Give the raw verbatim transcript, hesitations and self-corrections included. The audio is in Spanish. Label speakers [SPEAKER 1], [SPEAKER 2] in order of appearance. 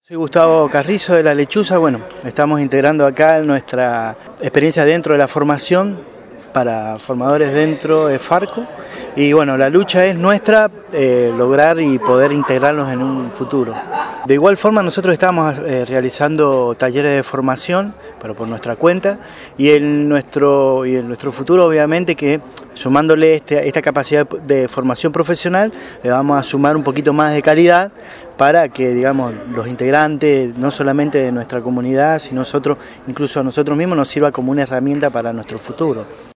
[SPEAKER 1] Soy Gustavo Carrizo de La Lechuza. Bueno, estamos integrando acá nuestra experiencia dentro de la formación para formadores dentro de Farco y bueno, la lucha es nuestra, eh, lograr y poder integrarlos en un futuro. De igual forma nosotros estamos eh, realizando talleres de formación, pero por nuestra cuenta, y en nuestro, y en nuestro futuro obviamente que sumándole este, esta capacidad de formación profesional le vamos a sumar un poquito más de calidad para que, digamos, los integrantes, no solamente de nuestra comunidad, sino nosotros, incluso a nosotros mismos, nos sirva como una herramienta para nuestro futuro.